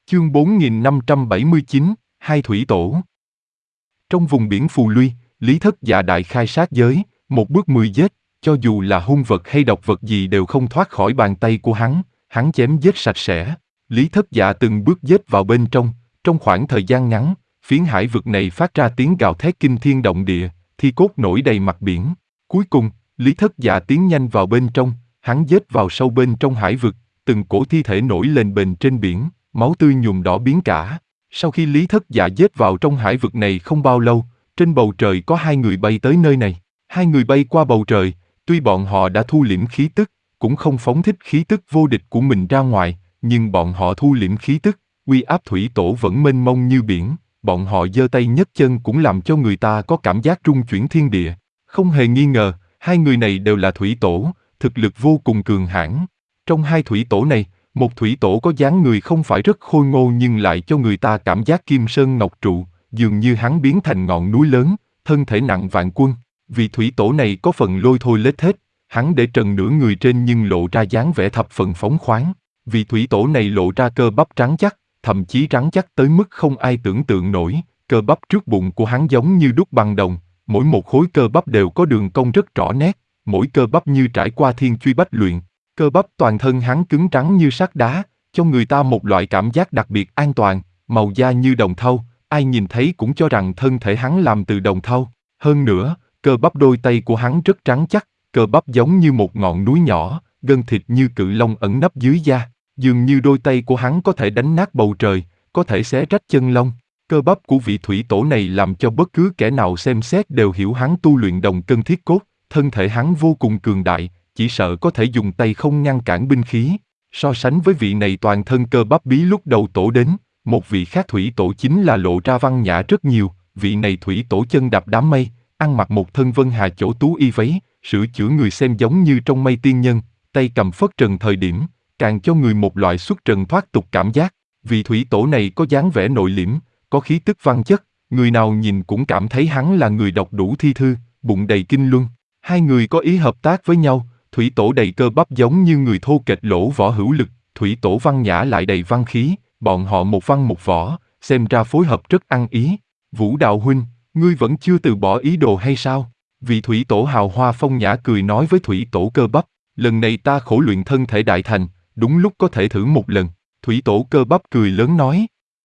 Chương 4579, Hai Thủy Tổ. Trong vùng biển Phù Luy, Lý Thất Dạ đại khai sát giới, một bước 10 giết, cho dù là hung vật hay độc vật gì đều không thoát khỏi bàn tay của hắn chém giết sạch sẽ. Lý Thất Dạ từng bước giết vào bên trong khoảng thời gian ngắn, phiến hải vực này phát ra tiếng gào thét kinh thiên động địa, thi cốt nổi đầy mặt biển. Cuối cùng, Lý Thất Dạ tiến nhanh vào bên trong, hắn giết vào sâu bên trong hải vực, từng cổ thi thể nổi lên bềnh trên biển, máu tươi nhuộm đỏ biến cả. Sau khi Lý Thất Dạ giết vào trong hải vực này không bao lâu, trên bầu trời có hai người bay tới nơi này. Hai người bay qua bầu trời, tuy bọn họ đã thu liễm khí tức, cũng không phóng thích khí tức vô địch của mình ra ngoài, nhưng bọn họ thu liễm khí tức, uy áp thủy tổ vẫn mênh mông như biển. Bọn họ giơ tay nhấc chân cũng làm cho người ta có cảm giác rung chuyển thiên địa. Không hề nghi ngờ, hai người này đều là thủy tổ, thực lực vô cùng cường hãn. Trong hai thủy tổ này, một thủy tổ có dáng người không phải rất khôi ngô nhưng lại cho người ta cảm giác kim sơn ngọc trụ, dường như hắn biến thành ngọn núi lớn, thân thể nặng vạn quân. Vì thủy tổ này có phần lôi thôi lết thết, hắn để trần nửa người trên nhưng lộ ra dáng vẻ thập phần phóng khoáng. Vì thủy tổ này lộ ra cơ bắp trắng chắc, thậm chí rắn chắc tới mức không ai tưởng tượng nổi. Cơ bắp trước bụng của hắn giống như đúc bằng đồng, mỗi một khối cơ bắp đều có đường cong rất rõ nét, mỗi cơ bắp như trải qua thiên truy bách luyện. Cơ bắp toàn thân hắn cứng rắn như sắt đá, cho người ta một loại cảm giác đặc biệt an toàn, màu da như đồng thau, ai nhìn thấy cũng cho rằng thân thể hắn làm từ đồng thau. Hơn nữa, cơ bắp đôi tay của hắn rất trắng chắc, cơ bắp giống như một ngọn núi nhỏ, gân thịt như cự long ẩn nấp dưới da. Dường như đôi tay của hắn có thể đánh nát bầu trời, có thể xé rách chân long. Cơ bắp của vị thủy tổ này làm cho bất cứ kẻ nào xem xét đều hiểu hắn tu luyện đồng cân thiết cốt, thân thể hắn vô cùng cường đại, chỉ sợ có thể dùng tay không ngăn cản binh khí. So sánh với vị này toàn thân cơ bắp bí lúc đầu tổ đến, một vị khác thủy tổ chính là lộ ra văn nhã rất nhiều. Vị này thủy tổ chân đạp đám mây, ăn mặc một thân vân hà chỗ tú y váy, sửa chữa người xem giống như trong mây tiên nhân, tay cầm phất trần thời điểm, càng cho người một loại xuất trần thoát tục cảm giác. Vị thủy tổ này có dáng vẻ nội liễm, có khí tức văn chất, người nào nhìn cũng cảm thấy hắn là người đọc đủ thi thư, bụng đầy kinh luân. Hai người có ý hợp tác với nhau, thủy tổ đầy cơ bắp giống như người thô kệch lỗ võ hữu lực, thủy tổ văn nhã lại đầy văn khí, bọn họ một văn một võ, xem ra phối hợp rất ăn ý. Vũ Đạo huynh, ngươi vẫn chưa từ bỏ ý đồ hay sao? Vị thủy tổ hào hoa phong nhã cười nói với thủy tổ cơ bắp, lần này ta khổ luyện thân thể đại thành, đúng lúc có thể thử một lần. Thủy tổ cơ bắp cười lớn nói,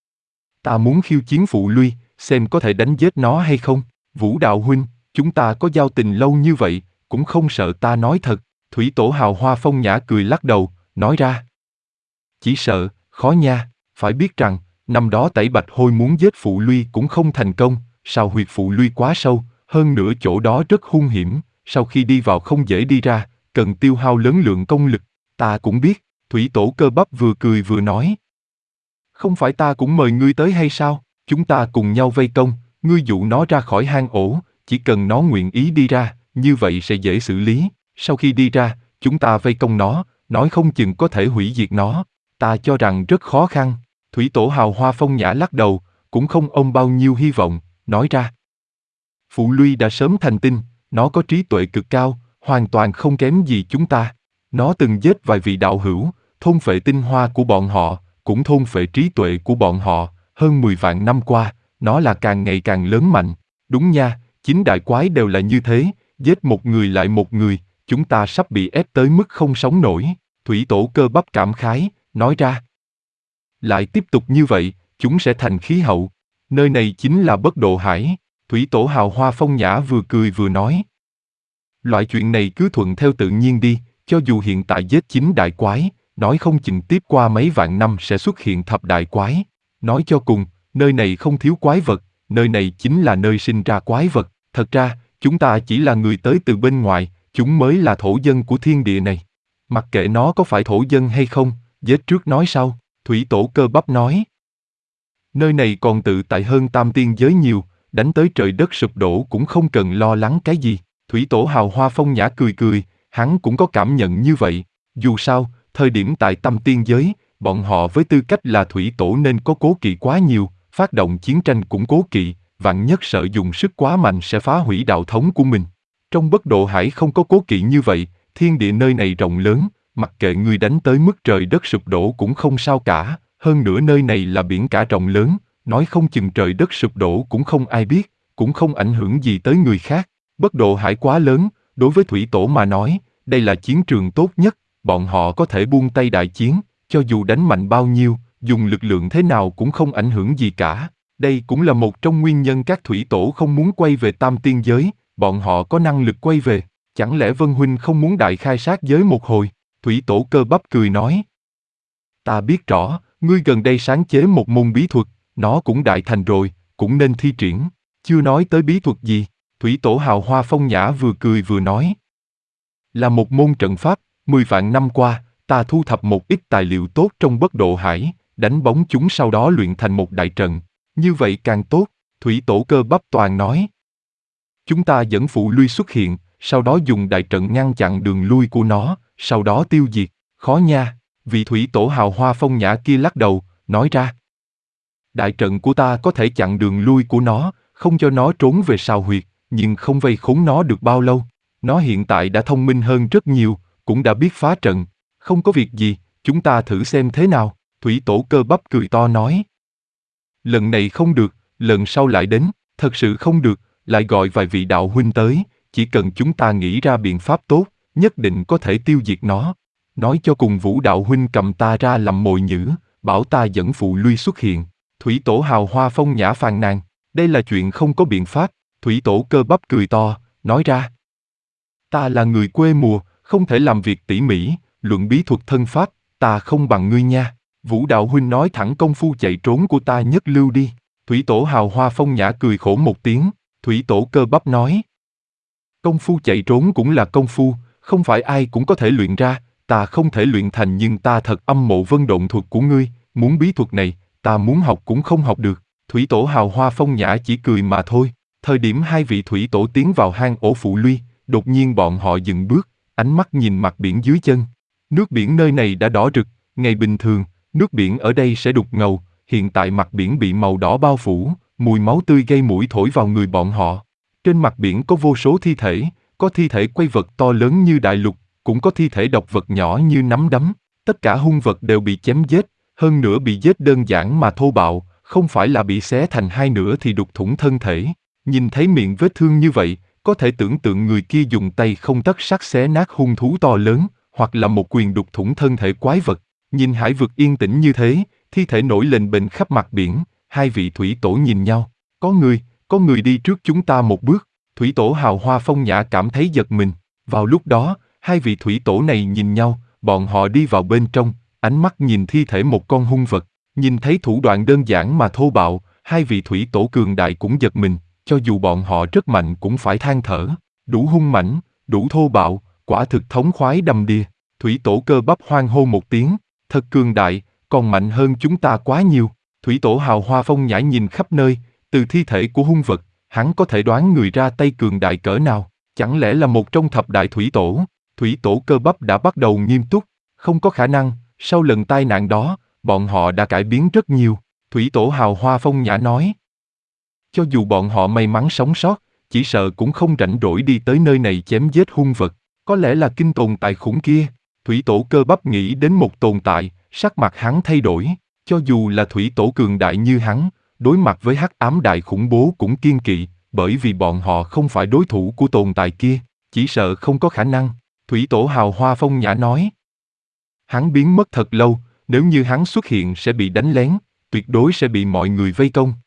ta muốn khiêu chiến Phù Luy, xem có thể đánh giết nó hay không. Vũ Đạo huynh, chúng ta có giao tình lâu như vậy, cũng không sợ ta nói thật. Thủy tổ hào hoa phong nhã cười lắc đầu, nói ra, chỉ sợ, khó nha. Phải biết rằng, năm đó Tẩy Bạch Hôi muốn giết Phù Luy cũng không thành công, sao huyệt Phù Luy quá sâu, hơn nữa chỗ đó rất hung hiểm, sau khi đi vào không dễ đi ra, cần tiêu hao lớn lượng công lực. Ta cũng biết. Thủy tổ cơ bắp vừa cười vừa nói, không phải ta cũng mời ngươi tới hay sao? Chúng ta cùng nhau vây công, ngươi dụ nó ra khỏi hang ổ, chỉ cần nó nguyện ý đi ra, như vậy sẽ dễ xử lý. Sau khi đi ra, chúng ta vây công nó, nói không chừng có thể hủy diệt nó. Ta cho rằng rất khó khăn. Thủy tổ hào hoa phong nhã lắc đầu, cũng không ôm bao nhiêu hy vọng, nói ra, Phù Luy đã sớm thành tinh, nó có trí tuệ cực cao, hoàn toàn không kém gì chúng ta. Nó từng giết vài vị đạo hữu, thôn phệ tinh hoa của bọn họ, cũng thôn phệ trí tuệ của bọn họ. Hơn 10 vạn năm qua, nó là càng ngày càng lớn mạnh. Đúng nha, 9 đại quái đều là như thế, giết một người lại một người, chúng ta sắp bị ép tới mức không sống nổi. Thủy tổ cơ bắp cảm khái, nói ra, lại tiếp tục như vậy, chúng sẽ thành khí hậu. Nơi này chính là Bất Độ Hải. Thủy tổ hào hoa phong nhã vừa cười vừa nói, loại chuyện này cứ thuận theo tự nhiên đi, cho dù hiện tại giết 9 đại quái, nói không chừng tiếp qua mấy vạn năm sẽ xuất hiện thập đại quái. Nói cho cùng, nơi này không thiếu quái vật, nơi này chính là nơi sinh ra quái vật. Thật ra, chúng ta chỉ là người tới từ bên ngoài, chúng mới là thổ dân của thiên địa này. Mặc kệ nó có phải thổ dân hay không, giết trước nói sau. Thủy tổ cơ bắp nói, nơi này còn tự tại hơn tam tiên giới nhiều, đánh tới trời đất sụp đổ cũng không cần lo lắng cái gì. Thủy tổ hào hoa phong nhã cười cười, hắn cũng có cảm nhận như vậy. Dù sao, thời điểm tại tam tiên giới, bọn họ với tư cách là thủy tổ nên có cố kỵ quá nhiều, phát động chiến tranh cũng cố kỵ, vạn nhất sợ dùng sức quá mạnh sẽ phá hủy đạo thống của mình. Trong Bất Độ Hải không có cố kỵ như vậy, thiên địa nơi này rộng lớn, mặc kệ ngươi đánh tới mức trời đất sụp đổ cũng không sao cả, hơn nữa nơi này là biển cả rộng lớn, nói không chừng trời đất sụp đổ cũng không ai biết, cũng không ảnh hưởng gì tới người khác. Bất độ hải quá lớn, đối với thủy tổ mà nói, đây là chiến trường tốt nhất, bọn họ có thể buông tay đại chiến, cho dù đánh mạnh bao nhiêu, dùng lực lượng thế nào cũng không ảnh hưởng gì cả. Đây cũng là một trong nguyên nhân các thủy tổ không muốn quay về Tam Tiên giới, bọn họ có năng lực quay về. Chẳng lẽ Vân Huynh không muốn đại khai sát giới một hồi? Thủy tổ Cơ Bắp cười nói. Ta biết rõ, ngươi gần đây sáng chế một môn bí thuật, nó cũng đại thành rồi, cũng nên thi triển. Chưa nói tới bí thuật gì, thủy tổ Hào Hoa Phong Nhã vừa cười vừa nói. Là một môn trận pháp, 10 vạn năm qua, ta thu thập một ít tài liệu tốt trong Bất Độ Hải, đánh bóng chúng sau đó luyện thành một đại trận. Như vậy càng tốt, thủy tổ Cơ Bắp toàn nói. Chúng ta dẫn phụ Luy xuất hiện, sau đó dùng đại trận ngăn chặn đường lui của nó, sau đó tiêu diệt. Khó nha, vị thủy tổ Hào Hoa Phong Nhã kia lắc đầu, nói ra. Đại trận của ta có thể chặn đường lui của nó, không cho nó trốn về sao huyệt, nhưng không vây khốn nó được bao lâu. Nó hiện tại đã thông minh hơn rất nhiều, cũng đã biết phá trận. Không có việc gì, chúng ta thử xem thế nào. Thủy tổ Cơ Bắp cười to nói. Lần này không được, lần sau lại đến, thật sự không được, lại gọi vài vị đạo huynh tới, chỉ cần chúng ta nghĩ ra biện pháp tốt, nhất định có thể tiêu diệt nó. Nói cho cùng Vũ đạo huynh cầm ta ra làm mồi nhử, bảo ta dẫn phụ Luy xuất hiện. Thủy tổ Hào Hoa Phong Nhã phàn nàn, đây là chuyện không có biện pháp. Thủy tổ Cơ Bắp cười to, nói ra. Ta là người quê mùa, không thể làm việc tỉ mỉ, luận bí thuật thân pháp, ta không bằng ngươi nha. Vũ đạo huynh nói thẳng công phu chạy trốn của ta nhất lưu đi. Thủy tổ Hào Hoa Phong Nhã cười khổ một tiếng, thủy tổ Cơ Bắp nói. Công phu chạy trốn cũng là công phu, không phải ai cũng có thể luyện ra, ta không thể luyện thành nhưng ta thật âm mộ vân độn thuật của ngươi, muốn bí thuật này, ta muốn học cũng không học được. Thủy tổ Hào Hoa Phong Nhã chỉ cười mà thôi. Thời điểm hai vị thủy tổ tiến vào hang ổ phụ Luy, đột nhiên bọn họ dừng bước, ánh mắt nhìn mặt biển dưới chân. Nước biển nơi này đã đỏ rực, ngày bình thường, nước biển ở đây sẽ đục ngầu, hiện tại mặt biển bị màu đỏ bao phủ, mùi máu tươi gây mũi thổi vào người bọn họ. Trên mặt biển có vô số thi thể, có thi thể quái vật to lớn như đại lục, cũng có thi thể độc vật nhỏ như nắm đấm. Tất cả hung vật đều bị chém giết, hơn nữa bị giết đơn giản mà thô bạo, không phải là bị xé thành hai nửa thì đục thủng thân thể. Nhìn thấy miệng vết thương như vậy, có thể tưởng tượng người kia dùng tay không tấc sắt xé nát hung thú to lớn, hoặc là một quyền đục thủng thân thể quái vật. Nhìn hải vực yên tĩnh như thế, thi thể nổi lềnh bềnh khắp mặt biển, hai vị thủy tổ nhìn nhau. Có người đi trước chúng ta một bước. Thủy tổ Hào Hoa Phong Nhã cảm thấy giật mình. Vào lúc đó, hai vị thủy tổ này nhìn nhau, bọn họ đi vào bên trong, ánh mắt nhìn thi thể một con hung vật. Nhìn thấy thủ đoạn đơn giản mà thô bạo, hai vị thủy tổ cường đại cũng giật mình, cho dù bọn họ rất mạnh cũng phải than thở. Đủ hung mãnh, đủ thô bạo, quả thực thống khoái đầm đìa. Thủy tổ Cơ Bắp hoan hô một tiếng, thật cường đại, còn mạnh hơn chúng ta quá nhiều. Thủy tổ Hào Hoa Phong Nhã nhìn khắp nơi, từ thi thể của hung vật, hắn có thể đoán người ra tay cường đại cỡ nào. Chẳng lẽ là một trong thập đại thủy tổ? Thủy tổ Cơ Bắp đã bắt đầu nghiêm túc, không có khả năng, sau lần tai nạn đó, bọn họ đã cải biến rất nhiều. Thủy tổ Hào Hoa Phong Nhã nói. Cho dù bọn họ may mắn sống sót, chỉ sợ cũng không rảnh rỗi đi tới nơi này chém giết hung vật. Có lẽ là kinh tồn tại khủng kia. Thủy tổ Cơ Bắp nghĩ đến một tồn tại, sắc mặt hắn thay đổi. Cho dù là thủy tổ cường đại như hắn, đối mặt với hắc ám đại khủng bố cũng kiêng kỵ, bởi vì bọn họ không phải đối thủ của tồn tại kia, chỉ sợ không có khả năng. Thủy tổ Hào Hoa Phong Nhã nói. Hắn biến mất thật lâu, nếu như hắn xuất hiện sẽ bị đánh lén, tuyệt đối sẽ bị mọi người vây công,